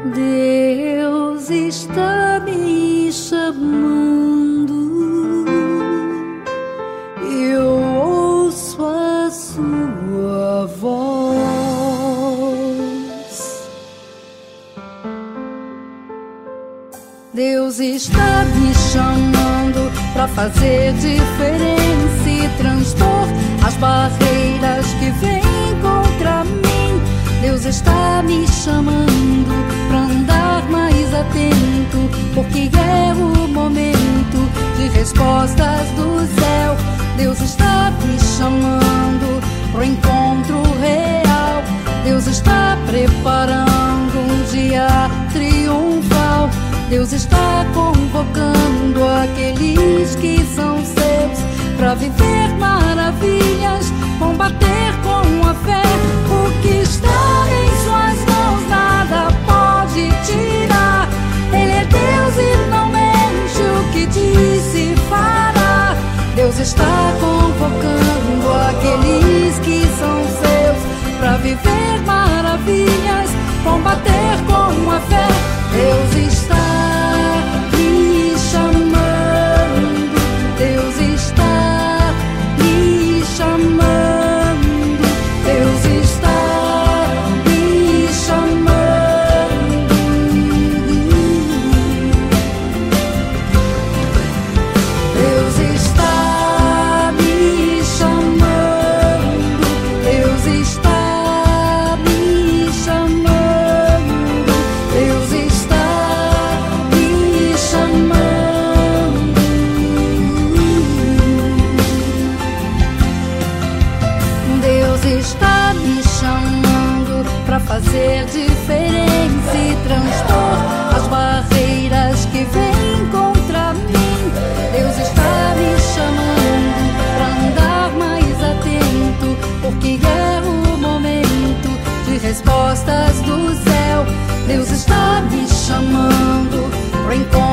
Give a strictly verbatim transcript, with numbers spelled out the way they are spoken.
Deus está me chamando, eu ouço a sua voz. Deus está me chamando pra fazer diferença e transpor as barreiras que vêm contra mim. Deus está me chamando pra andar mais atento, porque é o momento de respostas do céu. Deus está me chamando pro encontro real. Deus está preparando um dia triunfal. Deus está convocando aqueles que são seus pra viver maravilhas, combater com a fé. O que está em suas mãos nada pode tirar. Ele é Deus e não mente, o que disse fará. Deus está convocando aqueles que são seus pra viver maravilhas, combater com a fé. Deus está me chamando, Deus está me chamando, Deus está me chamando. Deus está me chamando, Deus está me chamando, Deus está me chamando. Deus está me chamando pra fazer diferença e transpor as barreiras que vêm contra mim. Deus está me chamando pra andar mais atento, porque é o momento de respostas do céu. Deus está me chamando pro encontro